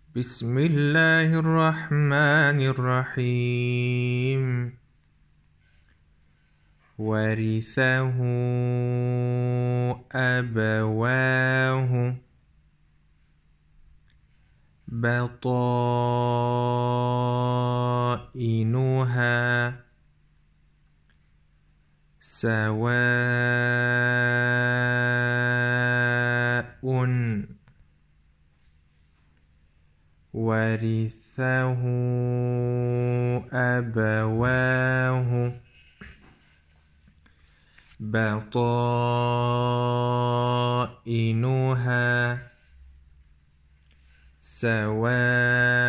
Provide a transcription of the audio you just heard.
بسم الله الرحمن الرحيم ورثه أبواه بطائنها سواء ورثه أبواه بطائنها سواء